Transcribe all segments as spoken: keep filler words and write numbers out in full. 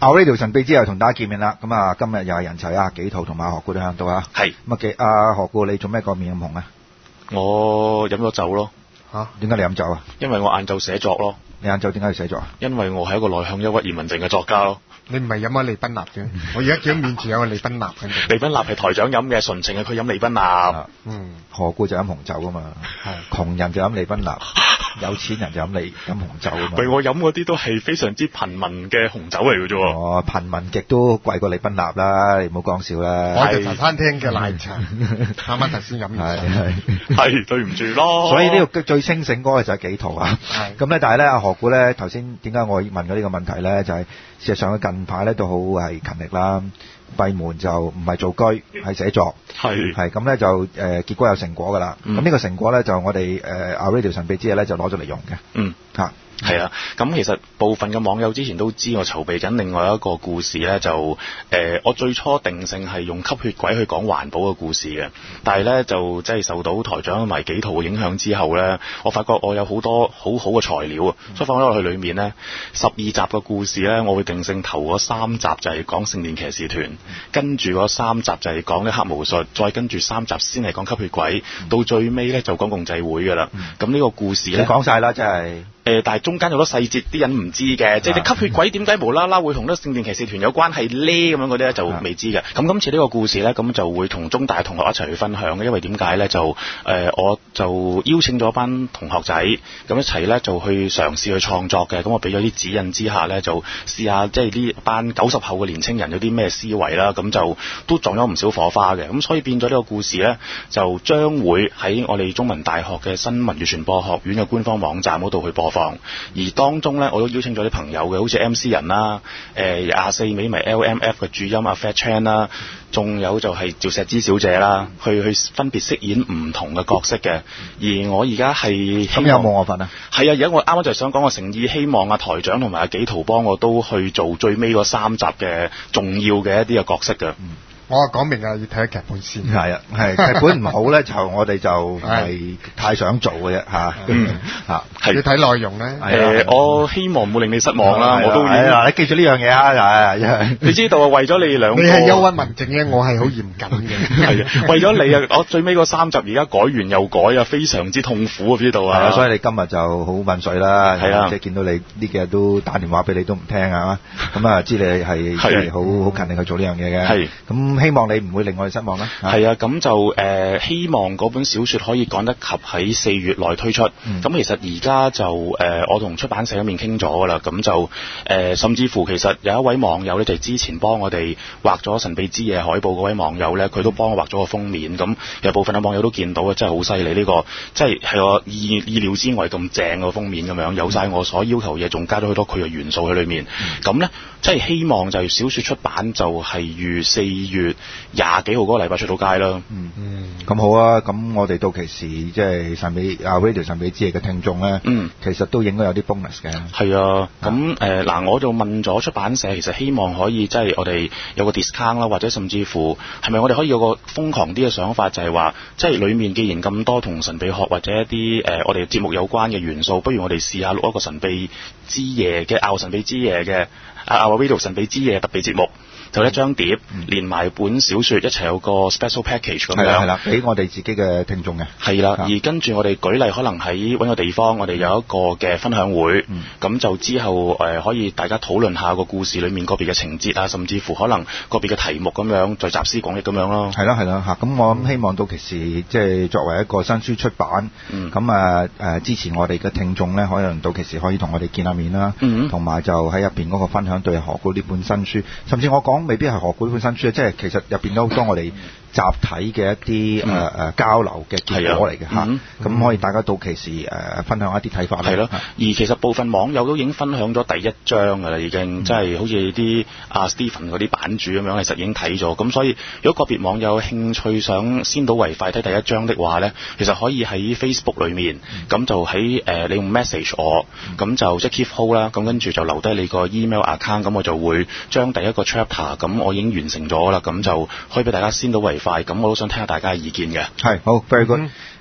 Our Radio 神秘之夜同大家見面啦。咁啊，今日又係人齊啊，紀陶同埋何故都響度啊。 係。 咁啊，紀啊何故，你做咩個面咁紅啊？ 我飲咗酒咯。 嚇？點解你飲酒啊？ 因為我晏晝寫作咯。 你晏晝點解要寫作啊？ 因為我係一個內向憂鬱疑文症嘅作家咯。 你唔係飲咗利賓納嘅？我而家見到面前有個利賓納喺度。 利賓納係台長飲嘅，純情嘅佢飲利賓納。 嗯。 何故就飲紅酒啊嘛？係。窮人就飲利賓納。有錢人就飲你飲紅酒啊嘛， 喂，我飲嗰啲都係非常之貧民嘅紅酒嚟嘅啫喎。 哦，貧民極都貴過利賓納啦，你唔好講笑啦。 我哋茶餐廳嘅奶茶，啱啱頭先飲完。 係係係對唔住咯。 所以呢個最清醒嗰個就係紀陶啊。係。咁咧，但係咧，阿何故咧頭先點解我問咗呢個問題咧？就係、是、事實上佢近排咧都好係勤力啦。閉門就唔係做居，係寫作， 係係咁咧就誒、呃、結果有成果㗎啦。咁、嗯、呢個成果咧就我哋誒 Our Radio 神秘之夜咧就攞咗嚟用嘅。 嗯， 嚇。 係啊，咁其實部分嘅網友之前都知我籌備緊另外一個故事咧，就誒、呃、我最初定性係用吸血鬼去講環保嘅故事嘅，但係咧就即係受到台長同埋紀陶嘅影響之後咧，我發覺我有好多好好嘅材料啊，所以放咗落去裏面咧，十二集嘅故事咧，我會定性頭嗰三集就係講聖殿騎士團，跟住嗰三集就係講啲黑巫術，再跟住三集先係講吸血鬼，到最尾咧就講共濟會㗎啦。咁呢個故事咧， 你講晒啦，真係。 誒、呃，但係中間有好多細節，啲人唔知嘅，即係你吸血鬼點解無啦啦會同呢聖殿騎士團有關係咧？咁樣嗰啲咧就未知嘅。咁今次呢個故事咧，咁就會同中大同學一齊去分享嘅，因為點解咧？就誒、呃，我就邀請咗班同學仔，咁一齊咧就去嘗試去創作嘅。咁我俾咗啲指引之下咧，就試下即係呢班九十後嘅年青人有啲咩思維啦。咁就都撞咗唔少火花嘅。咁所以變咗呢個故事咧，就將會喺我哋中文大學嘅新聞與傳播學院嘅官方網站嗰度去播放。而當中咧，我都邀請咗啲朋友嘅，好似 M C 人啦，誒廿四尾咪 L M F 嘅主音阿 Fat Chan 啦，仲有就係趙石之小姐啦，去去分別飾演唔同嘅角色嘅。而我而家係咁有冇我份啊？ 係啊，而家我啱啱就係想講，我誠意希望阿台長同埋阿紀陶幫我都去做最尾嗰三集嘅重要嘅一啲嘅角色嘅。嗯我講明啊，要睇劇本先。 係啊，係劇本唔好咧，就我哋就係太想做嘅啫嚇。嗯嚇， 係要睇內容咧。 誒，我希望唔會令你失望啦。我都係啊，你記住呢樣嘢啊，係。 你知道啊，為咗你兩個， 你係憂鬱文靜嘅，我係好嚴謹嘅。 係啊，為咗你啊，我最尾嗰三集而家改完又改啊，非常之痛苦啊，知道啊。 係啊，所以你今日就好問水啦。 係啊， 即係見到你呢幾日都打電話俾你都唔聽啊，咁啊知你係係好好勤力去做呢樣嘢嘅。係咁。希望你唔會令我哋失望啦。 係啊，咁就誒、呃、希望嗰本小説可以趕得及喺四月內推出。咁、嗯、其實而家就誒、呃、我同出版社嗰邊傾咗㗎啦。咁就誒、呃、甚至乎其實有一位網友咧，就係、之前幫我哋畫咗神秘之夜海報嗰位網友咧，佢都幫我畫咗個封面。咁有部分嘅網友都見到啊，真係好犀利呢個，即係係我意意料之外咁正個封面咁樣，有晒我所要求嘢，仲加咗好多佢嘅元素喺裏面。咁、嗯、咧即係希望就係小説出版就係預四月廿幾號嗰個禮拜出到街啦。 嗯嗯，咁好啊。咁我哋到期時即係神秘啊 Radio 神秘之夜嘅聽眾咧，嗯，其實都應該有啲 bonus 嘅。係啊，咁誒嗱，我就問咗出版社，其實希望可以即係我哋有個 discount 啦，或者甚至乎係咪我哋可以有個瘋狂啲嘅想法，就係話即係裡面既然咁多同神秘學或者一啲誒、呃、我哋節目有關嘅元素，不如我哋試下錄一個神秘之夜嘅拗神秘之夜嘅啊 Radio 神秘之夜特別節目。就一張碟，嗯、連埋本小説一齊有個 special package 咁樣，係啦，係啦，俾我哋自己嘅聽眾嘅。係啦，而跟住我哋舉例，可能喺揾個地方，我哋有一個嘅分享會，咁、嗯、就之後誒、呃、可以大家討論下個故事裡面個別嘅情節啊，甚至乎可能個別嘅題目咁樣，再集思廣益咁樣咯。係啦，係啦嚇，咁我諗希望到其時即係作為一個新書出版，咁啊誒支持我哋嘅聽眾咧，可能到其時可以同我哋見下面啦，同、嗯、埋就喺入邊嗰個分享對何故呢本新書，甚至我講。未必係何故本新書，即係其實入邊都好多我哋集體嘅一啲誒誒交流嘅結果嚟嘅嚇，咁、嗯、可以大家到期時誒、呃、分享一啲睇法啦。係咯，而其實部分網友都已經分享咗第一章㗎啦，已經、嗯、即係好似啲阿 Stephen 嗰啲版主咁樣，其實已經睇咗。咁所以如果個別網友有興趣想先睹為快睇第一章的話咧，其實可以喺 Facebook 裏面，咁、嗯、就喺誒、呃、你用 message 我，咁、嗯、就即係 keep hold 啦，咁跟住就留低你個 email account，咁我就會將第一個 chapter。咁我已經完成咗啦，咁就可以俾大家先睹為快。咁我都想聽下大家嘅意見嘅。係，好 very good。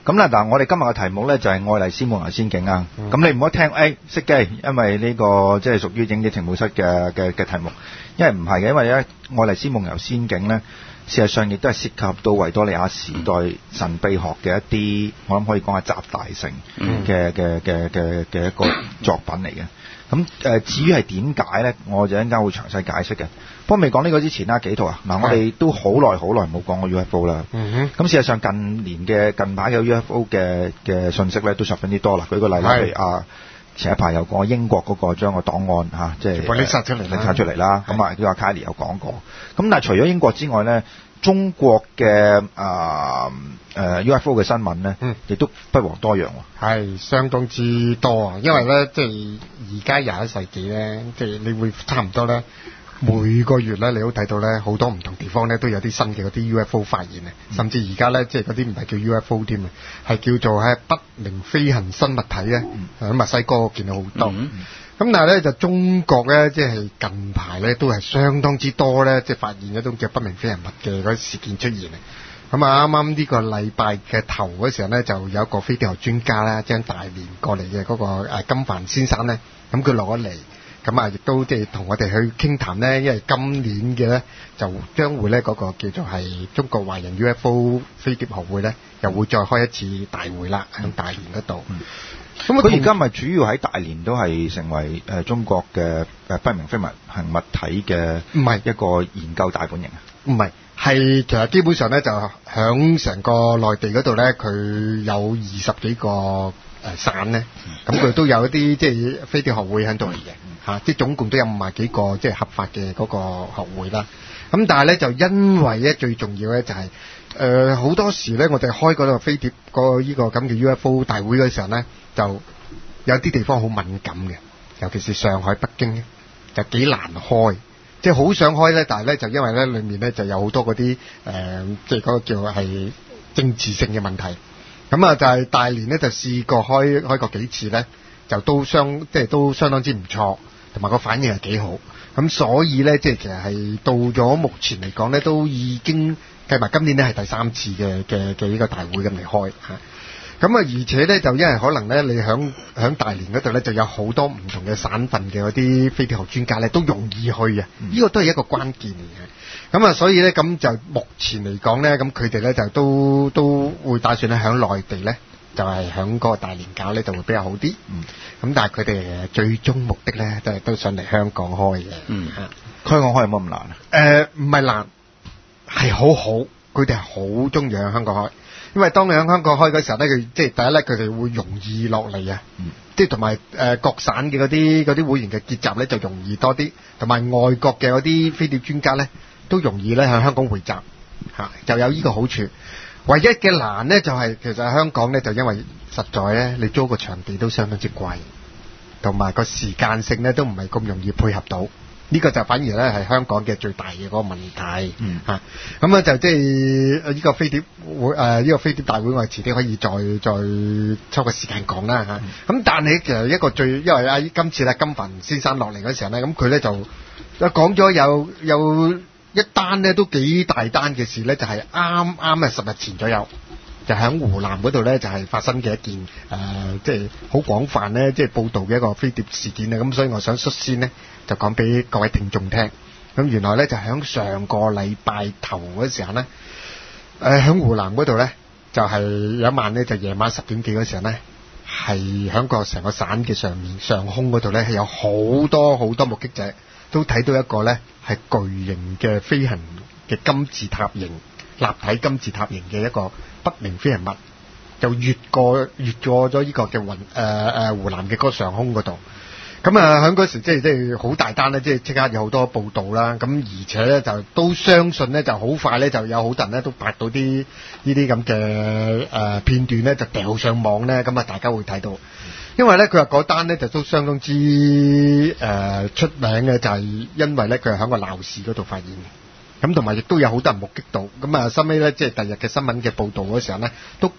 咁啦，嗱，我哋今日嘅題目咧就係愛麗絲夢遊仙境啊。咁、嗯、你唔好聽，誒熄機，因為呢、這個即係屬於影業情報室嘅嘅嘅題目，因為唔係嘅，因為咧愛麗絲夢遊仙境咧，事實上亦都係涉及到維多利亞時代神秘學嘅一啲，我諗可以講係集大成嘅嘅嘅嘅嘅一個作品嚟嘅。咁誒、呃，至於係點解咧，我就一陣間會詳細解釋嘅。不過未講呢個之前啦，幾套啊，嗱，我哋都好耐好耐冇講過 U F O 啦。咁、嗯、事實上近年嘅近排嘅 U F O 嘅嘅信息咧，都十分之多啦。舉個例啦，譬如啊，前一排有講英國嗰個將個檔案嚇，即係拎曬出嚟，拎曬出嚟啦。咁啊，都阿 Kylie 有講過。咁但係除咗英國之外咧，中國嘅啊誒 U F O 嘅新聞咧，亦、嗯、都不遑多讓喎。 係相當之多啊，因為咧，即係而家廿一世紀咧，即係你會差唔多咧。每個月咧，你都睇到咧，好多唔同地方咧都有啲新嘅嗰啲 U F O 發現啊、嗯！甚至而家咧，即係嗰啲唔係叫 U F O 添啊，係叫做係不明飛行生物體咧。喺、嗯、墨西哥見到好多。咁、嗯嗯、但係咧，就中國咧，即係近排咧都係相當之多咧，即係發現一種叫不明飛行物嘅嗰啲事件出現啊！咁啊，啱啱呢個禮拜嘅頭嗰時候咧，就有一個飛碟學專家啦，將大連過嚟嘅嗰個誒金帆先生咧，咁佢落咗嚟。咁啊，亦都即係同我哋去傾談咧，因為今年嘅咧就將會咧嗰個叫做係中國華人 U F O 飛碟學會咧，又會再開一次大會啦，喺大連嗰度。咁佢而家咪主要喺大連都係成為誒中國嘅誒不明飛行物體嘅唔係一個研究大本營啊？ 唔係，係其實基本上咧就響成個內地嗰度咧，佢有二十幾個誒省咧，咁佢都有一啲即係飛碟學會喺度嚟嘅。嚇！即係總共都有五十幾個即係合法嘅嗰個學會啦。咁但係咧就因為咧最重要咧就係誒好多時咧我哋開嗰個飛碟個呢個咁嘅 U F O 大會嘅時候咧，就有啲地方好敏感嘅，尤其是上海、北京咧就幾難開。即係好想開咧，但係咧就因為咧裡面咧就有好多嗰啲誒即係嗰個叫係政治性嘅問題。咁啊就係大連咧就試過開開過幾次咧，就都相即係都相當之唔錯。同埋個反應係幾好，咁所以咧，即係其實係到咗目前嚟講咧，都已經計埋今年咧係第三次嘅嘅嘅呢個大會咁嚟開嚇。咁啊，而且咧就因為可能咧，你響響大連嗰度咧就有好多唔同嘅省份嘅嗰啲飛碟學專家咧都容易去啊，呢、嗯、個都係一個關鍵嚟嘅。咁啊，所以咧咁就目前嚟講咧，咁佢哋咧就都都會打算咧響內地咧。就係響嗰個大連搞咧就會比較好啲，嗯，咁但係佢哋最終目的咧都係都想嚟香港開嘅，嗯， 香港開有冇咁難啊？ 誒唔係難，係好好，佢哋係好中意喺香港開，因為當你喺香港開嗰時候咧，佢即係第一咧佢哋會容易落嚟啊，嗯，即係同埋誒各省嘅嗰啲嗰啲會員嘅結集咧就容易多啲，同埋外國嘅嗰啲飛碟專家咧都容易咧喺香港匯集嚇，就有呢個好處。唯一嘅難咧就係、是、其實香港咧就因為實在咧你租個場地都相當之貴，同埋個時間性咧都唔係咁容易配合到，呢、這個就反而咧係香港嘅最大嘅嗰個問題。嗯嚇，咁啊就即係呢個飛碟會誒呢個飛碟大會，我哋遲啲可以再再抽個時間講啦嚇。咁、嗯、但係其實一個最因為啊今次咧金帆先生落嚟嗰時候咧，咁佢咧就講咗有有。有一單咧都幾大單嘅事咧，就係啱啱啊十日前左右，就喺湖南嗰度咧就係、是、發生嘅一件誒，即係好廣泛咧，即、就、係、是、報導嘅一個飛碟事件啊！咁所以我想率先呢，就講俾各位聽眾聽。咁原來咧就喺上個禮拜頭嗰時候咧，誒、呃、喺湖南嗰度咧就係、是、有一晚咧就夜晚十點幾嗰時候咧，係喺個成個省嘅上面上空嗰度咧係有好多好多目擊者。都睇到一個咧係巨型嘅飛行嘅金字塔形立體金字塔形嘅一個不明飛行物，就越過越過咗呢個嘅雲誒誒湖南嘅嗰個上空嗰度。咁啊喺嗰時即係即係好大單咧，即係即刻有好多報道啦。咁而且咧就都相信咧就好快咧就有好多人咧都拍到啲呢啲咁嘅誒片段咧就掉上網咧，咁啊大家會睇到。因為咧佢話嗰單咧就都相當之誒、呃、出名嘅，就係因為咧佢係喺個鬧市嗰度發現嘅，咁同埋亦都有好多人目擊到，咁啊收尾咧即係第日嘅新聞嘅報導嗰時候咧，都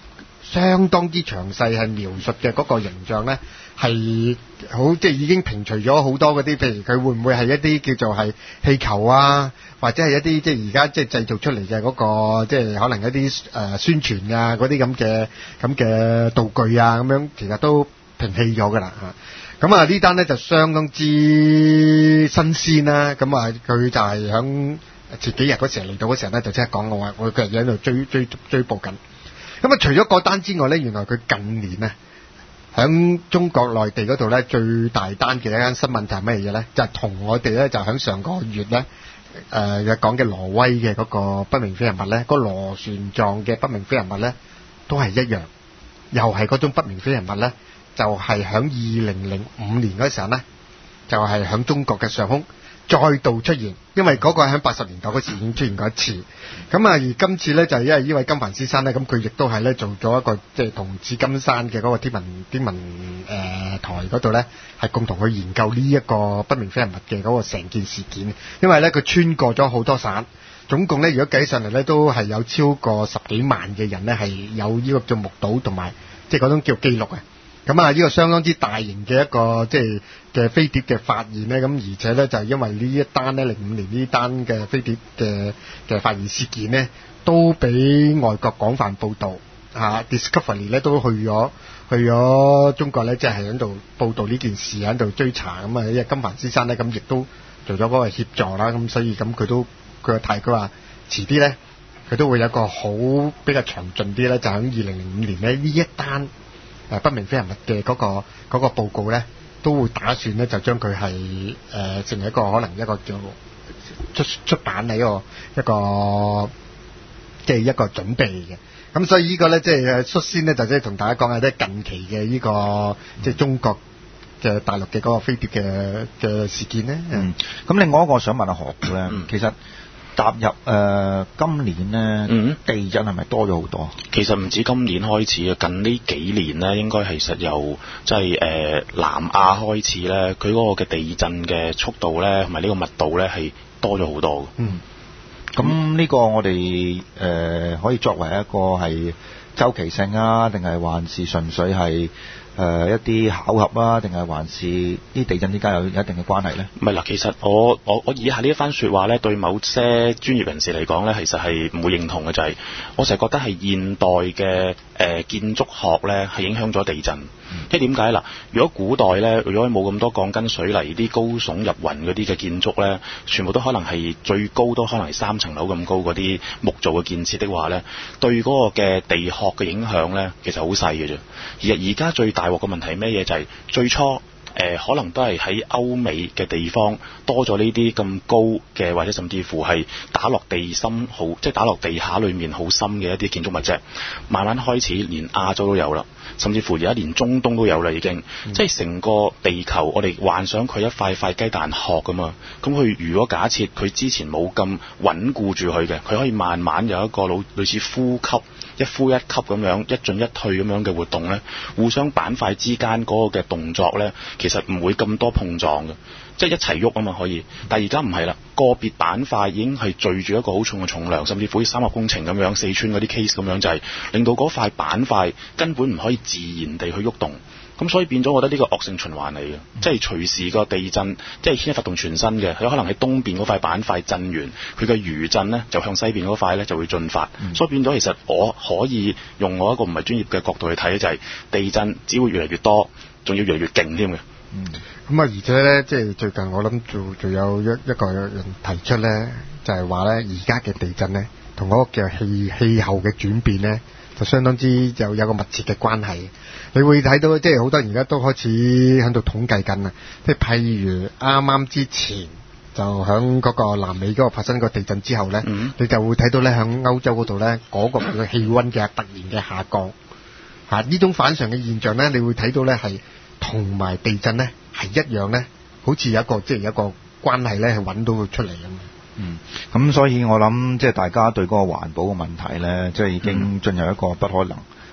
相當之詳細係描述嘅嗰個形象咧，係好即係已經平除咗好多嗰啲，譬如佢會唔會係一啲叫做係氣球啊，或者係一啲即係而家即係製造出嚟嘅嗰個即係可能一啲誒、呃、宣傳啊嗰啲咁嘅咁嘅道具啊咁樣，其實都平棄咗㗎啦嚇。咁啊呢單咧就相當之新鮮啦。咁啊佢就係響前幾日嗰時嚟到嗰時候咧，就即刻講我話我佢喺度追追追捕緊。咁啊除咗嗰單之外咧，原來佢近年咧響中國內地嗰度咧最大單嘅一間新聞就係咩嘢咧？就係、是、同我哋咧就響上個月咧誒講嘅挪威嘅嗰個不明飛行物咧，嗰、那個螺旋狀嘅不明飛行物咧都係一樣，又係嗰種不明飛行物咧。就係響二零零五年嗰時候咧，就係、是、響中國嘅上空再度出現，因為嗰個喺八十年代嗰時已經出現過一次。咁啊，而今次咧就係、是、因為呢位金凡先生咧，咁佢亦都係咧做咗一個即係同紫金山嘅嗰個天文天文誒、呃、台嗰度咧，係共同去研究呢一個不明飛行物嘅嗰個成件事件。因為咧佢穿過咗好多省，總共咧如果計上嚟咧都係有超過十幾萬嘅人咧係有呢個做目睹同埋即係嗰種叫記錄啊。咁啊，呢個相當之大型嘅一個即係嘅飛碟嘅發現咧，咁而且咧就係因為呢一單咧零五年呢單嘅飛碟嘅嘅發現事件咧，都俾外國廣泛報導嚇 ，Discovery 咧都去咗去咗中國咧，即係喺度報導呢件事，喺度追查咁啊，因為金凡先生咧咁亦都做咗嗰個協助啦，咁所以咁佢都佢提佢話遲啲咧，佢都會有一個好比較詳盡啲咧，就喺二零零五年咧呢一單。誒不明飛行物嘅嗰個嗰個報告咧，都會打算咧就將佢係誒成為一個可能一個叫出出版嘅一個一個即係一個準備嘅。咁所以呢個咧即係率先咧就即係同大家講下啲近期嘅呢個即係中國嘅大陸嘅嗰個飛碟嘅嘅事件咧。 嗯。咁另外一個我想問下何故咧，其實。踏入誒、呃、今年咧，嗯、地震係咪多咗好多？ 其實唔止今年開始啊，近呢幾年咧，應該係實由即係誒南亞開始咧，佢嗰個嘅地震嘅速度咧，同埋呢個密度咧係多咗好多嘅。嗯， 咁呢個我哋誒、呃、可以作為一個係周期性啊，定係還是純粹係？誒、呃、一啲巧合啊，定係還是啲地震之間有一定嘅關係咧？ 唔係嗱，其實我我我以下呢一番説話咧，對某些專業人士嚟講咧，其實係唔會認同嘅，就係、是、我成日覺得係現代嘅誒、呃、建築學咧係影響咗地震。即係點解嗱？如果古代咧，如果冇咁多鋼筋水泥啲高聳入雲嗰啲嘅建築咧，全部都可能係最高都可能係三層樓咁高嗰啲木造嘅建設的話咧，對嗰個嘅地殼嘅影響咧，其實好細嘅啫。而而家最大鑊嘅問題係咩嘢？就係、是、最初誒、呃、可能都係喺歐美嘅地方多咗呢啲咁高嘅，或者甚至乎係打落地深好，即係打落地下裡面好深嘅一啲建築物啫。慢慢開始連亞洲都有啦。甚至乎而家連中東都有啦，已經，嗯、即係成個地球，我哋幻想佢一塊塊雞蛋殼㗎嘛。咁佢如果假設佢之前冇咁穩固住佢嘅，佢可以慢慢有一個類類似呼吸，一呼一吸咁樣，一進一退咁樣嘅活動咧，互相板塊之間嗰個嘅動作咧，其實唔會咁多碰撞嘅。即係一齊喐啊嘛，可以，但係而家唔係啦，個別板塊已經係聚住一個好重嘅重量，甚至乎啲三合工程咁樣，四川嗰啲 case 咁樣，就係、是、令到嗰塊板塊根本唔可以自然地去喐動，咁所以變咗，我覺得呢個惡性循環嚟嘅，嗯、即係隨時個地震，即係牽一發動全身嘅，佢可能喺東邊嗰塊板塊震完，佢嘅餘震呢就向西邊嗰塊呢就會進發，嗯、所以變咗其實我可以用我一個唔係專業嘅角度去睇，就係、是、地震只會越嚟越多，仲要越嚟越勁添嘅。 嗯，咁啊，而且咧，即係最近我諗仲仲有一一個人提出咧，就係話咧，而家嘅地震咧，同嗰個叫氣氣候嘅轉變咧，就相當之有有個密切嘅關係。你會睇到，即係好多人而家都開始喺度統計緊啊，即係譬如啱啱之前就響嗰個南美嗰個發生個地震之後咧，嗯、你就會睇到咧，響歐洲嗰度咧，嗰、嗰個嘅氣溫嘅突然嘅下降，嚇、啊、呢種反常嘅現象咧，你會睇到咧係。同埋地震咧係一樣咧，好似有一個即係有一個關係咧，係揾到佢出嚟咁。 嗯，咁所以我諗即係大家對嗰個環保嘅問題咧，即係已經進入一個不可能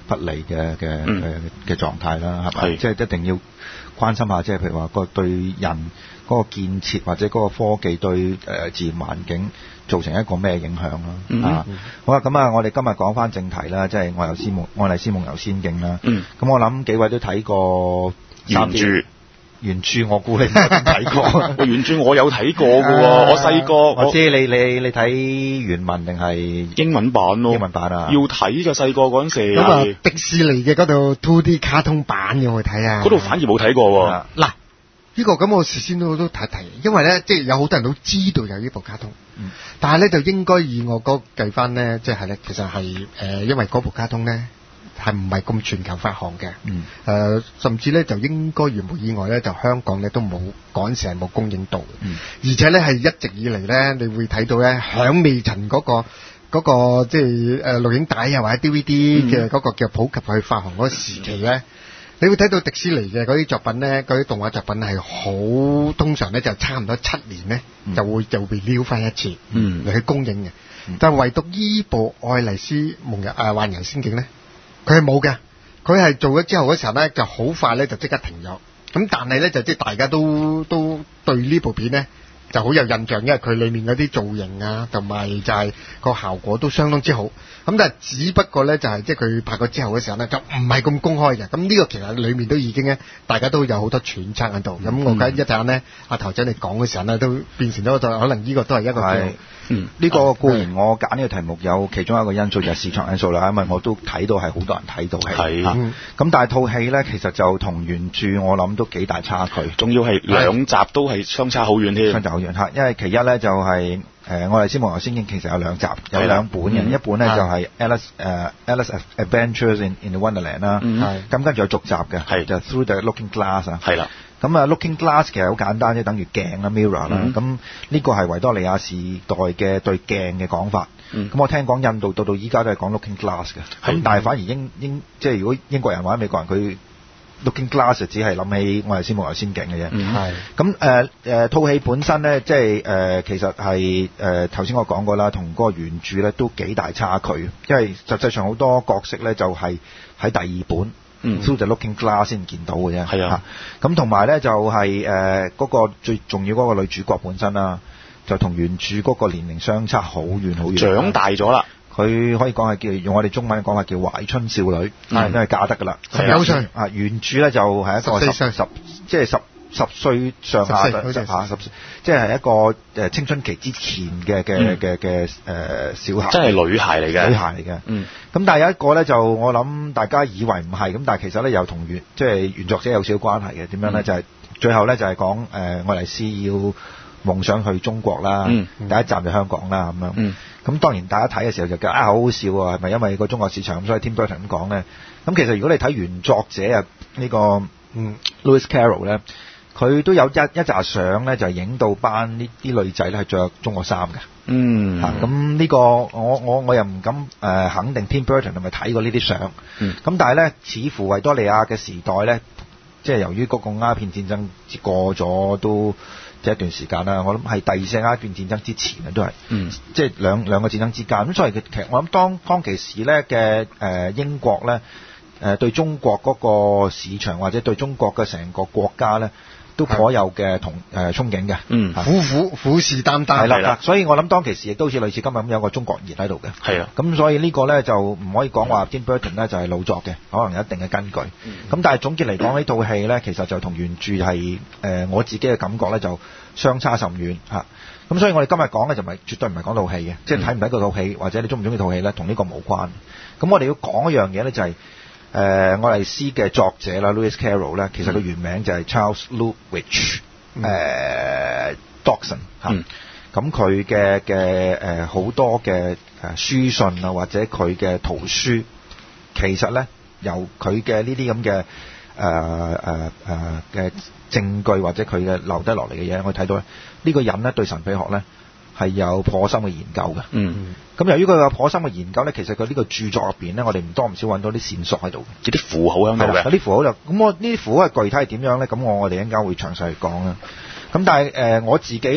不利嘅嘅嘅嘅狀態啦，係咪？ 係即係一定要關心下，即係譬如話個對人嗰個建設或者嗰個科技對誒自然環境造成一個咩影響啦？ 嗯啊，好啦，咁啊，我哋今日講翻正題啦，即係《愛麗絲夢愛麗絲夢遊仙境》啦。 嗯。 咁我諗幾位都睇過原著。 原著我估你唔一定睇過。 我原著我有睇過嘅喎，我細個我知你你你睇原文定係英文版咯？ 英文版啊， 要睇嘅細個嗰陣時。 咁啊，迪士尼嘅嗰度 two D 卡通版有冇睇啊？ 嗰度反而冇睇過喎。 嗱，呢個咁我事先都都睇睇，因為咧即係有好多人都知道有呢部卡通， 嗯、但係咧就應該以我嗰計翻咧，即係咧其實係誒、呃，因為嗰部卡通咧。係唔係咁全球發行嘅？嗯。誒、呃，甚至咧就應該如無意外咧，就香港咧都冇嗰陣時係冇供應到。嗯。而且咧係一直以嚟咧，你會睇到咧響未曾嗰個嗰、嗰個即係誒錄影帶啊或者 D V D 嘅嗰個叫普及去發行嗰個時期咧，嗯、你會睇到迪士尼嘅嗰啲作品咧，嗰啲動畫作品係好通常咧就差唔多七年咧、嗯、就會就會撩翻一次，嗯，嚟去供應嘅。嗯、但係唯獨依部《愛麗絲夢遊誒環遊仙境》咧。佢係冇嘅，佢係做咗之後嗰時候咧，就好快咧就即刻停咗。咁但係咧就即係大家都都對呢部片咧就好有印象，因為佢裡面嗰啲造型啊，同埋就係個效果都相當之好。咁但係只不過咧就係即係佢拍過之後嘅時候咧就唔係咁公開嘅。咁呢個其實裡面都已經咧大家都有好多揣測喺度。咁、嗯、我覺得一陣咧阿頭仔你講嘅時候咧都變成咗可能呢個都係一個叫嗯，呢、這個固然我揀呢個題目有其中一個因素就係市場因素啦，因為我都睇到係好多人睇到係，咁、嗯、但係套戲咧其實就同原著我諗都幾大差距，仲要係兩集都係相差好遠添，相差好遠嚇。因為其一咧就係、是、誒、呃《愛麗絲夢遊仙境》其實有兩集，有兩本嘅、嗯，一本咧就係、是、Alice 誒、uh, Alice Adventures in in the Wonderland 啦，咁跟住有續集嘅，就 Through the Looking Glass 啊，係啦。咁啊 ，Looking Glass 其實好簡單啫，等於鏡啦 ，mirror 啦。咁、嗯、呢個係維多利亞時代嘅對鏡嘅講法。咁、嗯、我聽講印度到到依家都係講 Looking Glass 嘅。咁但係反而英英即係如果英國人或者美國人佢 Looking Glass 就只係諗起愛麗絲夢遊仙境嘅啫。係。咁誒誒套戲本身咧，即係誒、呃、其實係誒頭先我講過啦，同嗰個原著咧都幾大差距。因為實際上好多角色咧就係喺第二本。嗯 Through the Looking Glass 先見到嘅啫，係啊，咁同埋咧就係誒嗰個最重要嗰個女主角本身啦，就同原著嗰個年齡相差好遠好遠，長大咗啦。佢可以講係叫用我哋中文講係叫懷春少女，係因為嫁得噶啦，十九歲啊。原著咧就係一個十十即係十十歲上下嘅嚇十，即係一個誒青春期之前嘅嘅嘅嘅誒小孩，真係女孩嚟嘅，女孩嚟嘅。嗯。咁但係有一個咧，就我諗大家以為唔係，咁但係其實咧又同原即係原作者有少少關係嘅。點樣咧、嗯？就係、是、最後咧就係講誒愛麗絲要夢想去中國啦、嗯，第一站就香港啦咁樣。咁、嗯、當然大家睇嘅時候就覺得啊好好笑啊，係咪因為個中國市場咁所以 Tim Burton 咁講咧？咁其實如果你睇原作者啊呢、這個嗯 Lewis Carroll 咧，佢都有一一紮相咧就係影到班呢啲女仔咧係着中國衫嘅。嗯，嚇咁呢個我我我又唔敢誒、呃、肯定 Tim Burton 係咪睇過呢啲相？嗯，咁但係咧，似乎維多利亞嘅時代咧，即係由於嗰個鴉片戰爭過咗都即係一段時間啦。我諗係第二次鴉片戰爭之前啊，都係，嗯，即係兩兩個戰爭之間。咁所以其實我諗當當其時咧嘅誒英國咧誒、呃、對中國嗰個市場或者對中國嘅成個國家咧，都頗有嘅同誒、呃、憧憬嘅，嗯，虎虎虎視眈眈係啦，所以我諗當其時亦都好似類似今日咁有個中國熱喺度嘅，係啊，咁所以呢個咧就唔可以講話 Tim Burton 咧就係老作嘅，可能有一定嘅根據，咁、嗯、但係總結嚟講呢套戲咧其實就同原著係誒、呃、我自己嘅感覺咧就相差甚遠嚇，咁所以我哋今日講嘅就唔係絕對唔係講套戲嘅，即係睇唔睇嗰套戲或者你中唔中意套戲咧同呢個無關，咁我哋要講一樣嘢咧就係、是。誒、呃，愛麗絲嘅作者啦 ，Lewis Carroll 咧，其實佢原名就係 Charles Lutwidge 誒 Dodgson 嚇。咁佢嘅嘅誒好多嘅誒書信啊，或者佢嘅圖書，其實咧由佢嘅呢啲咁嘅誒誒誒嘅證據或者佢嘅留低落嚟嘅嘢，我睇到咧呢、呢個人咧對神秘學咧係有頗深嘅研究嘅。嗯。咁由於佢有頗深嘅研究咧，其實佢呢個著作入邊咧，我哋唔多唔少揾到啲線索喺度，有啲符號喺度嘅。有啲符號就咁，我呢啲符號係具體係點樣咧？咁我我哋一陣間會詳細去講啦。咁但係誒、呃、我自己咧，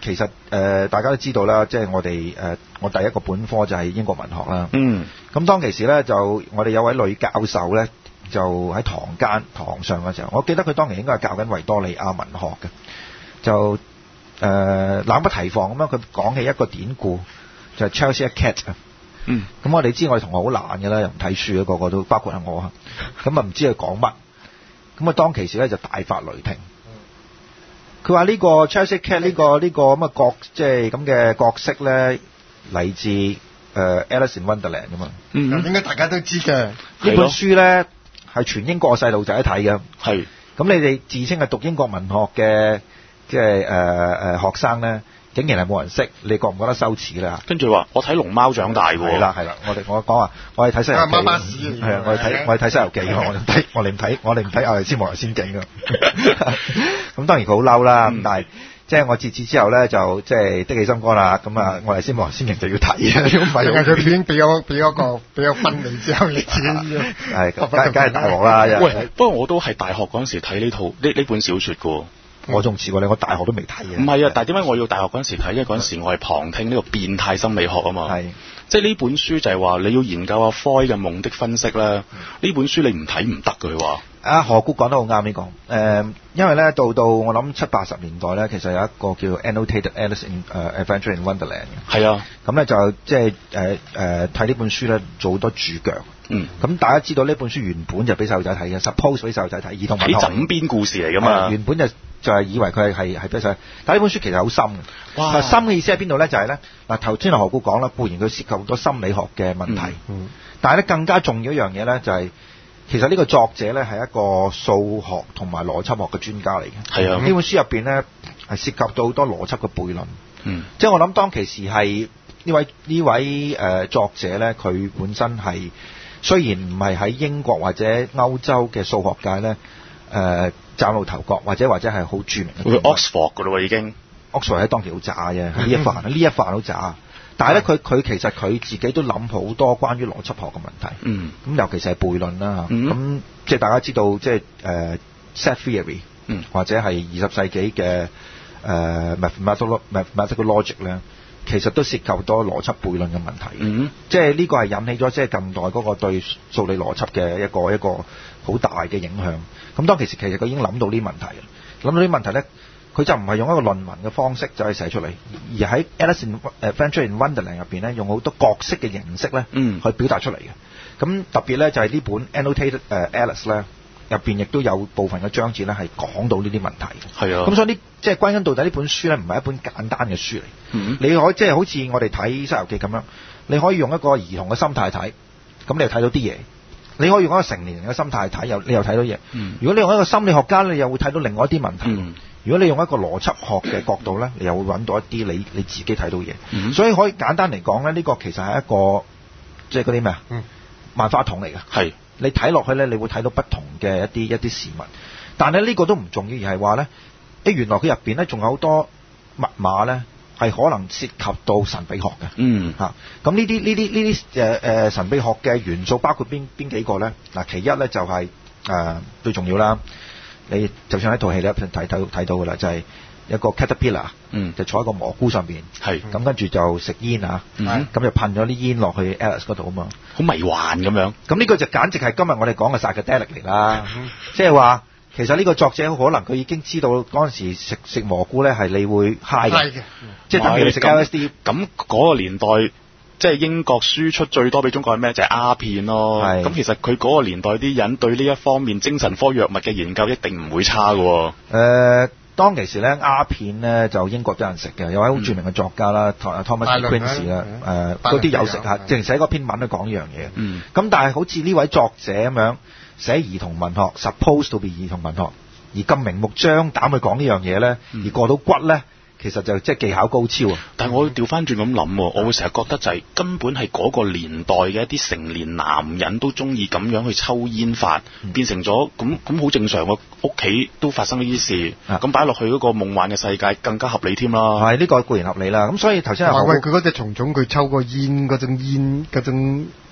其實誒、呃、大家都知道啦，即係我哋誒、呃、我第一個本科就係英國文學啦。 嗯。咁當其時咧，就我哋有位女教授咧，就喺堂間堂上嘅時候，我記得佢當年應該係教緊維多利亞文學嘅，就誒、呃、冷不提防咁樣，佢講起一個典故，就係、Chelsea Cat 啊。 嗯。 咁我哋知我哋同學好懶嘅啦，又唔睇書嘅，個個都包括係我啊。咁啊唔知佢講乜，咁啊當其時咧就大發雷霆。佢話呢個 Chelsea Cat 呢、呢個呢、呢個咁嘅角，即係咁嘅角色咧，嚟自誒、呃、Alice in Wonderland 㗎嘛。 嗯，應該大家都知嘅。呢本書咧係全英國細路仔睇嘅。 係。咁你哋自稱係讀英國文學嘅，即係誒誒學生咧，竟然係冇人識，你覺唔覺得羞恥咧？ 跟住話我睇龍貓長大嘅喎。 係啦係啦，我哋我講話我係睇西遊記。 媽媽屎係啊，我哋睇我哋睇西遊記嘅，我哋唔睇我哋唔睇我哋唔睇愛麗絲夢遊仙境嘅。咁當然佢好嬲啦，咁、嗯、但係即係我自此之後咧，就即係的起心肝啦。咁啊，愛麗絲夢遊仙境就要睇啊，因為佢已經俾咗俾咗個俾咗分你之後，你自己係梗梗係大鑊啦。 喂，不過我都係大學嗰陣時睇呢套呢呢本小説嘅喎。 我仲遲過你，我大學都未睇嘅。 唔係啊，但係點解我要大學嗰陣時睇？因為嗰陣時我係旁聽呢個變態心理學啊嘛。係。即係呢本書就係話你要研究阿 Freud 嘅夢的分析啦。呢、嗯、本書你唔睇唔得嘅，佢話。啊何故講得好啱呢個？誒、呃，因為咧到到我諗七八十年代咧，其實有一個叫 Annotated Alice in 誒、uh, Adventure in Wonderland 嘅。係啊。咁咧就即係誒誒睇呢本書咧做好多注腳。嗯。咁大家知道呢本書原本就俾細路仔睇嘅 ，suppose 俾細路仔睇，兒童文學。係枕邊故事嚟㗎嘛、呃。原本就就係以為佢係係係俾細路仔，但係呢本書其實好深嘅。哇！深嘅意思喺邊度咧？就係咧嗱，頭先何故講啦，固然佢涉及好多心理學嘅問題。嗯。嗯但係咧更加重要一樣嘢咧就係、是。其實呢個作者咧係一個數學同埋邏輯學嘅專家嚟嘅。係啊，呢本書入邊咧係涉及到好多邏輯嘅悖論。嗯，即係我諗當其時係呢位呢位誒、呃、作者咧，佢本身係雖然唔係喺英國或者歐洲嘅數學界咧誒嶄露頭角，或者或者係好著名嘅。 佢 Oxford 噶咯喎已經。 Oxford 喺當期好渣啫，呢一範呢一範好渣。但係咧，佢佢其實佢自己都諗好多關於邏輯學嘅問題。嗯。咁尤其是係悖論啦嚇。咁、嗯、即係大家知道，即係誒、呃、set theory，嗯，或者係二十世紀嘅誒 mathematical mathematical logic 咧，其實都涉及好多邏輯悖論嘅問題。嗯。即係呢個係引起咗即係近代嗰個對數理邏輯嘅一個一個好大嘅影響。咁當其時其實佢已經諗到呢啲問題，諗到啲問題咧。佢就唔係用一個論文嘅方式就係寫出嚟，而喺 Alice in Adventure in Wonderland 入邊咧，用好多角色嘅形式咧，嗯，去表達出嚟嘅。咁特別咧就係呢本 Annotated 誒 Alice 咧，入邊亦都有部分嘅章節咧係講到呢啲問題嘅。係啊。咁所以呢，即係歸根到底呢本書咧唔係一本簡單嘅書嚟。嗯。你可以即係好似我哋睇《西遊記》咁樣，你可以用一個兒童嘅心態睇，咁你又睇到啲嘢；你可以用一個成年人嘅心態睇，又你又睇到嘢。嗯。如果你用一個心理學家，你又會睇到另外一啲問題。嗯。如果你用一個邏輯學嘅角度咧，你又會揾到一啲你你自己睇到嘢、嗯，所以可以簡單嚟講咧，呢、呢個其實係一個即係嗰啲咩啊？萬花筒嚟嘅。係你睇落去咧，你會睇到不同嘅一啲一啲事物，但係呢個都唔重要，而係話咧，誒原來佢入邊咧仲有好多密碼咧，係可能涉及到神秘學嘅。嗯，嚇咁呢啲呢啲呢啲誒誒神秘學嘅元素包括邊邊幾個咧？嗱，其一咧就係、是、誒、呃、最重要啦。你就算喺套戲你一睇睇睇到㗎啦，就係、是、一個 caterpillar，嗯，就坐喺個蘑菇上邊，係咁跟住就食煙啊，咁、嗯、就噴咗啲煙落去 Alice 嗰度啊嘛， 好迷幻咁樣。 咁呢個就簡直係今日我哋講嘅 psychedelic 嚟啦，即係話其實呢個作者可能佢已經知道嗰陣時食食蘑菇咧係你會 high 嘅，即係等於你食 L S D。 咁嗰個年代。即係英國輸出最多俾中國係咩？就係、是、鴉片咯。咁其實佢嗰個年代啲人對呢一方面精神科藥物嘅研究一定唔會差㗎。誒、 呃，當其時咧，鴉片咧就英國都有人食嘅，有位好著名嘅作家啦、嗯、，Thomas Quincy 啦，誒嗰啲有食嚇，淨係寫嗰篇文都講呢樣嘢。咁、嗯、但係好似呢位作者咁樣寫兒童文學 ，suppose to be 兒童文學，而咁明目張膽去講呢樣嘢咧，而過到骨咧。其實就即係技巧高超啊！ 但係我調翻轉咁諗，我會成日覺得就係根本係嗰個年代嘅一啲成年男人都中意咁樣去抽煙法，嗯、變成咗咁咁好正常嘅屋企都發生呢啲事，咁擺落去嗰個夢幻嘅世界更加合理添啦。係呢、呢個固然合理啦。咁所以頭先係喂佢嗰隻蟲蟲佢抽個煙嗰種煙嗰種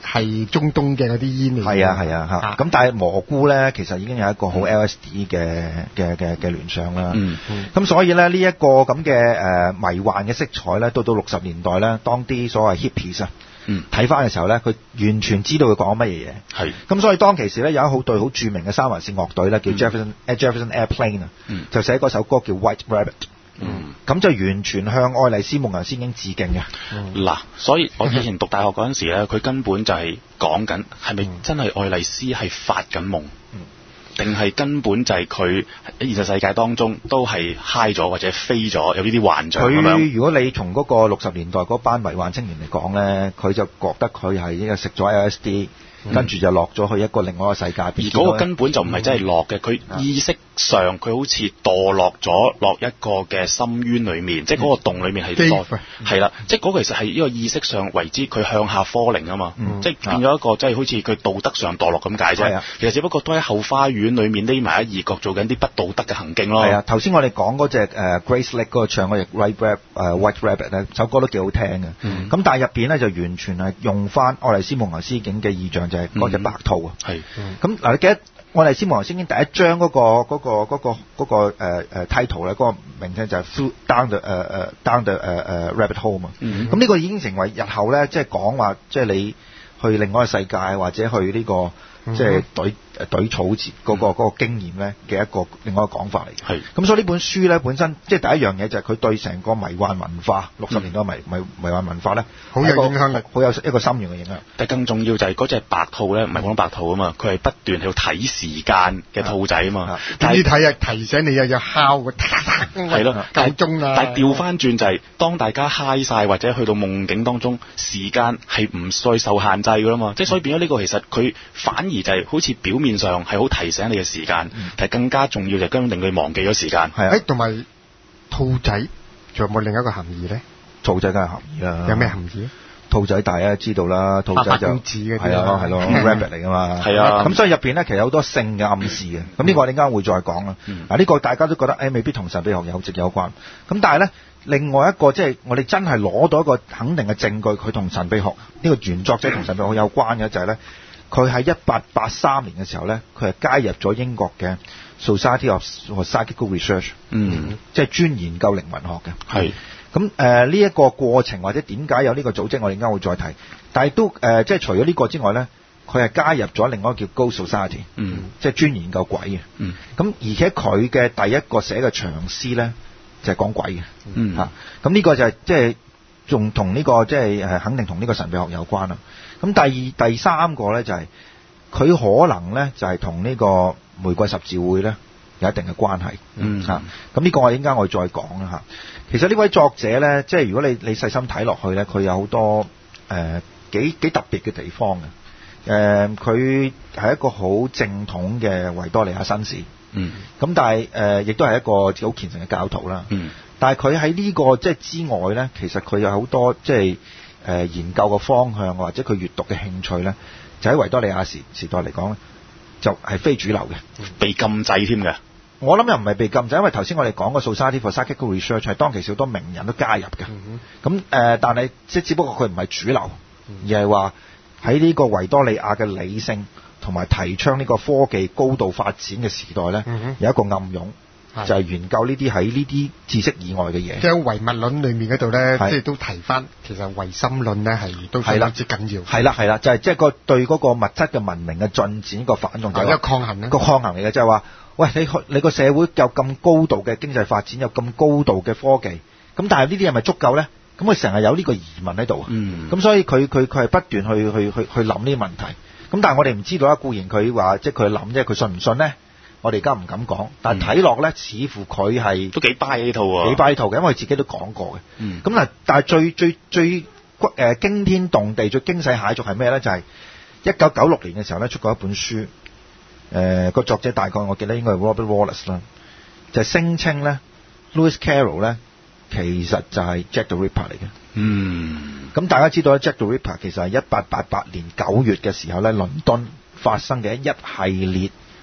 係中東嘅嗰啲煙嚟。 係啊係啊嚇。咁但係蘑菇咧，其實已經有一個好 L S D 嘅嘅嘅嘅聯想啦。 嗯。 咁所以咧呢一個咁嘅誒迷幻嘅色彩咧，到到六十年代咧，當啲所謂 hippies 啊。 嗯， 睇翻嘅時候咧，佢完全知道佢講乜嘢嘢。 係。咁所以當其時咧，有一好隊好著名嘅三環線樂隊咧，叫 Jefferson、嗯、Jefferson Airplane 啊、嗯，就寫嗰首歌叫 White Rabbit。嗯。咁就完全向愛麗絲夢遊仙境致敬嘅。 嗱、嗯，所以我以前讀大學嗰陣時咧，佢根本就係講緊係咪真係愛麗絲係發緊夢？嗯。定係根本就係佢喺現實世界當中都係嗨咗或者飛咗，有呢啲幻象咁樣。 佢如果你從嗰個六十年代嗰班迷幻青年嚟講咧，佢就覺得佢係一個食咗 L S D。跟住就落咗去一個另外一個世界，而嗰個根本就唔係真係落嘅，佢、嗯、意識上佢好似墮落咗落一個嘅深淵裏面，嗯、即係嗰個洞裏面係落，係啦，即係嗰個其實係呢個意識上為之佢向下 falling 啊嘛，嗯、即係變咗一個即係好似佢道德上墮落咁解啫。其實只不過都喺後花園裏面匿埋喺異國做緊啲不道德嘅行徑咯。係啊， 頭先我哋講嗰隻誒 Grace Lake 嗰個唱嗰隻 White Rabbit 誒 White Rabbit 咧，首歌都幾好聽嘅。咁、嗯、但係入邊咧就完全係用翻愛麗絲夢遊仙境嘅意象，就係嗰隻白兔啊。係。咁嗱，你記得愛麗絲夢遊仙境第一章嗰、嗰個嗰、嗰個嗰、嗰個嗰、嗰個誒誒 title 咧，嗰個名稱就係 Down the 誒誒 Down the 誒誒 Rabbit Hole 嘛。咁呢、嗯、個已經成為日後咧，即係講話，即係你去另外一個世界或者去呢、呢個。即係隊誒隊草節嗰個嗰個經驗咧嘅一個另外一個講法嚟嘅。係。咁所以呢本書咧本身即係第一樣嘢就係佢對成個迷幻文化六十年代迷迷迷幻文化咧好有影響力，好有一個深遠嘅影響。 但係更重要就係嗰隻白兔咧，唔係講白兔啊嘛，佢係不斷喺度睇時間嘅兔仔啊嘛。 點知睇啊提醒你又有敲嘅， 係咯， 夠鐘啊！ 但係調翻轉就係、是、當大家嗨晒或者去到夢境當中，時間係唔再受限制㗎啦嘛。即係所以變咗呢個其實佢反而就係好似表面上係好提醒你嘅時間，嗯、但係更加重要就係根本令你忘記咗時間。 係啊，同埋兔仔仲有冇另一個含義咧？ 兔仔梗係含義啦。有咩含義？ 兔仔大家知道啦，兔仔就係啊，係咯 rabbit 嚟噶嘛。係啊，咁所以入邊咧其實有好多性嘅暗示嘅。咁呢個我哋陣間會再講啦。嗯、啊，呢、呢個大家都覺得誒、哎、未必同神秘學有直有關。咁但係咧，另外一個即係、就是、我哋真係攞到一個肯定嘅證據，佢同神秘學呢、呢個原作者同神秘學有關嘅就係咧。佢喺一八八三年嘅時候咧，佢係加入咗英國嘅 Society of Psychical Research，嗯，即係專研究靈魂學嘅。係。咁誒呢一個過程或者點解有呢個組織，我哋而家會再提。但係都誒、呃，即係除咗呢個之外咧，佢係加入咗另外一個叫 Ghost Society，嗯，即係專研究鬼嘅。嗯。咁而且佢嘅第一個寫嘅長詩咧，就係、是、講鬼嘅。嗯。嚇、啊，咁呢個就係、是、即係仲同呢個即係誒肯定同呢個神秘學有關啦。咁第二第三個咧就係、是、佢可能咧就係同呢個玫瑰十字會咧有一定嘅關係。嗯嚇，咁呢個我應該我再講啦嚇。其實呢位作者咧，即係如果你你細心睇落去咧，佢有好多誒、呃、幾幾特別嘅地方嘅。誒佢係一個好正統嘅維多利亞紳士。嗯。咁但係誒亦都係一個好虔誠嘅教徒啦。嗯。但係佢喺呢個即係之外咧，其實佢有好多即係。誒、呃、研究嘅方向或者佢閱讀嘅興趣咧，就喺維多利亞時時代嚟講咧，就係、是、非主流嘅， 被禁制添嘅。 我諗又唔係被禁制，因為頭先我哋講個 Society for Psychical Research 係當其時好多名人都加入嘅。咁、嗯、誒、呃，但係即係只不過佢唔係主流，嗯、而係話喺呢個維多利亞嘅理性同埋提倡呢個科技高度發展嘅時代咧，嗯、有一個暗湧。就係、是、研究呢啲喺呢啲知識以外嘅嘢， 即係唯物論裏面嗰度咧，即係都提翻，其實唯心論咧係都非常之緊要。 係啦係啦，就係即係個對嗰個物質嘅文明嘅進展個反動，就係、是、 一個抗衡咧。 個抗衡嚟嘅，就係、是、話，喂，你你個社會有咁高度嘅經濟發展，有咁高度嘅科技，咁但係呢啲係咪足夠咧？咁佢成日有呢個疑問喺度啊。嗯。咁所以佢佢佢係不斷去去去去諗呢啲問題。咁但係我哋唔知道啦。固然佢話即係佢諗啫，佢信唔信咧？我哋而家唔敢講，但係睇落咧，似乎佢係都幾 buy 呢套喎， 幾 buy 呢套嘅，因為佢自己都講過嘅。嗯。咁嗱，但係最最最誒驚天動地、最驚世駭俗係咩咧？就係一九九六年嘅時候咧，出過一本書。誒、呃、個作者大概我記得應該係 Robert Wallace 啦，就係聲稱咧 Lewis Carroll 咧其實就係 Jack the Ripper 嚟嘅。嗯。咁大家知道咧 Jack the Ripper 其實係一八八八年九月嘅時候咧，倫敦發生嘅一系列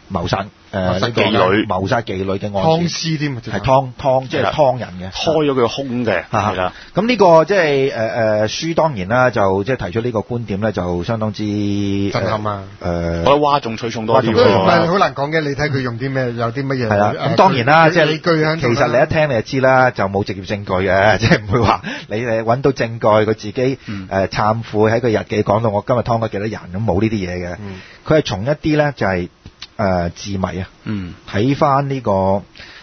謀殺誒呢個妓女謀殺妓女嘅案劏件， 屍添啊， 係劏劏即係劏人嘅， 開咗佢個胸嘅，係啦。 咁呢個即係誒誒書當然啦，就即係提出呢個觀點咧，就相當之震撼啊！ 誒， 我覺得嘩眾取寵多啲唔係喎。 好難講嘅，你睇佢用啲咩，有啲乜嘢係啦，咁當然啦，即係理據喺度啦其實你一聽你就知啦，就冇直接證據嘅，即係唔會話你誒揾到證據，佢自己誒懺悔喺個日記講到我今日劏咗幾多人，咁冇呢啲嘢嘅。佢係從一啲咧就係誒字謎啊，睇翻呢個誒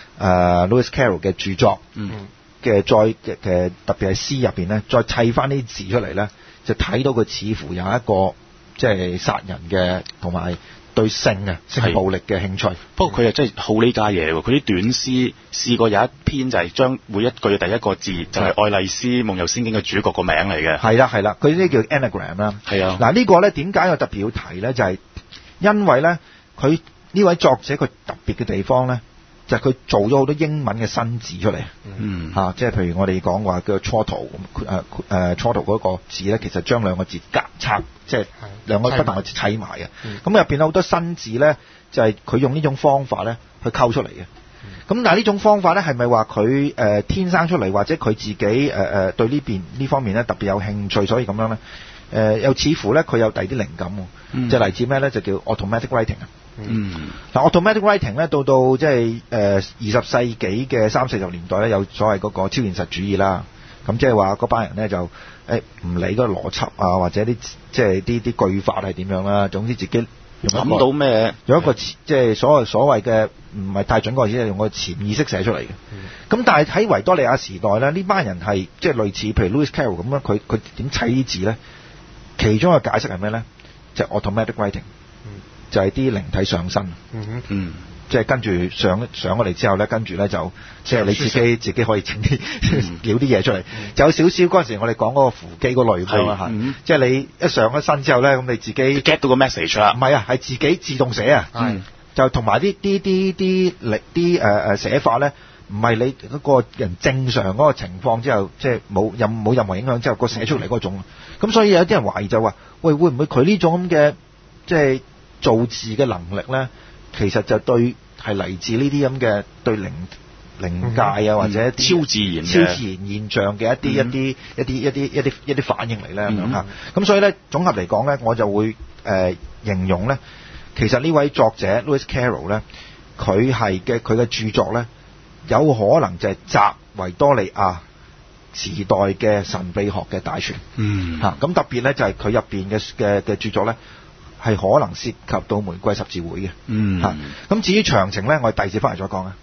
Lewis Carroll 嘅著作嘅，再嘅特別係詩入邊咧，再砌翻啲字出嚟咧，就睇到佢似乎有一個即係殺人嘅同埋對性啊性暴力嘅興趣。 不過佢又真係好呢家嘢喎，佢啲短詩試過有一篇就係將每一句嘅第一個字就係愛麗絲夢遊仙境嘅主角個名嚟嘅。 係啦係啦，佢呢啲叫 anagram 啦。 係啊， 嗱呢個咧點解我特別要提咧？就係、是、因為咧佢呢位作者佢特別嘅地方咧，就係、是、佢做咗好多英文嘅新字出嚟。 嗯， 嚇、啊，即係譬如我哋講話叫 chortle 誒誒 chortle 嗰個字咧，其實將兩個字夾拆，即係兩個不同嘅字砌埋嘅。咁入邊有好多新字咧，就係、是、佢用呢種方法咧去溝出嚟嘅。咁、嗯、但係呢種方法咧，係咪話佢誒天生出嚟，或者佢自己誒誒、呃、對呢邊呢方面咧特別有興趣，所以咁樣咧？誒、呃、又似乎咧佢有第二啲靈感喎，嗯、就嚟自咩咧？就叫 automatic writing 啊。嗯。嗱 automatic writing 咧，到到即係誒二十世紀嘅三四十年代咧，有所謂嗰個超現實主義啦。咁即係話嗰班人咧就誒唔、欸、理嗰個邏輯啊，或者啲即係啲啲句法係點樣啦。總之自己諗到咩？ 用一個即係所謂所謂嘅唔係太準確，只係用個潛意識寫出嚟嘅。咁、嗯、但係喺維多利亞時代咧，呢班人係即係類似譬如 Lewis Carroll 咁樣，佢佢點砌啲字咧？其中一個解釋係咩咧？就係、automatic writing，、嗯、就係啲靈體上身。嗯嗯，即係跟住上上咗嚟之後咧，跟住咧就即係你自己自己可以整啲料啲嘢出嚟。嗯、就有少少嗰陣時我哋講嗰個扶機嗰類咁啦嚇，嗯、即係你一上咗身之後咧，咁你自己 get 到個 message 啦。 唔係啊，係自己自動寫啊。嗯、就同埋啲啲啲啲力啲誒誒寫法咧。唔係你嗰個人正常嗰個情況之後，即係冇任冇任何影響之後，個寫出嚟嗰種。咁所以有啲人懷疑就話：喂，會唔會佢呢種咁嘅即係造字嘅能力咧，其實就對係嚟自呢啲咁嘅對靈靈界啊，嗯、或者超自然超自然現象嘅一啲、嗯、一啲一啲一啲一啲一啲反應嚟咧咁樣嚇。咁所以咧，總合嚟講咧，我就會誒、呃、形容咧，其實呢位作者 Lewis Carroll 咧，佢係嘅佢嘅著作咧。有可能就係集維多利亞時代嘅神秘學嘅大全，嗯嚇咁、啊、特別咧就係佢入邊嘅嘅嘅著作咧係可能涉及到玫瑰十字會嘅，嗯嚇咁、啊、至於詳情咧，我哋第二次翻嚟再講啊。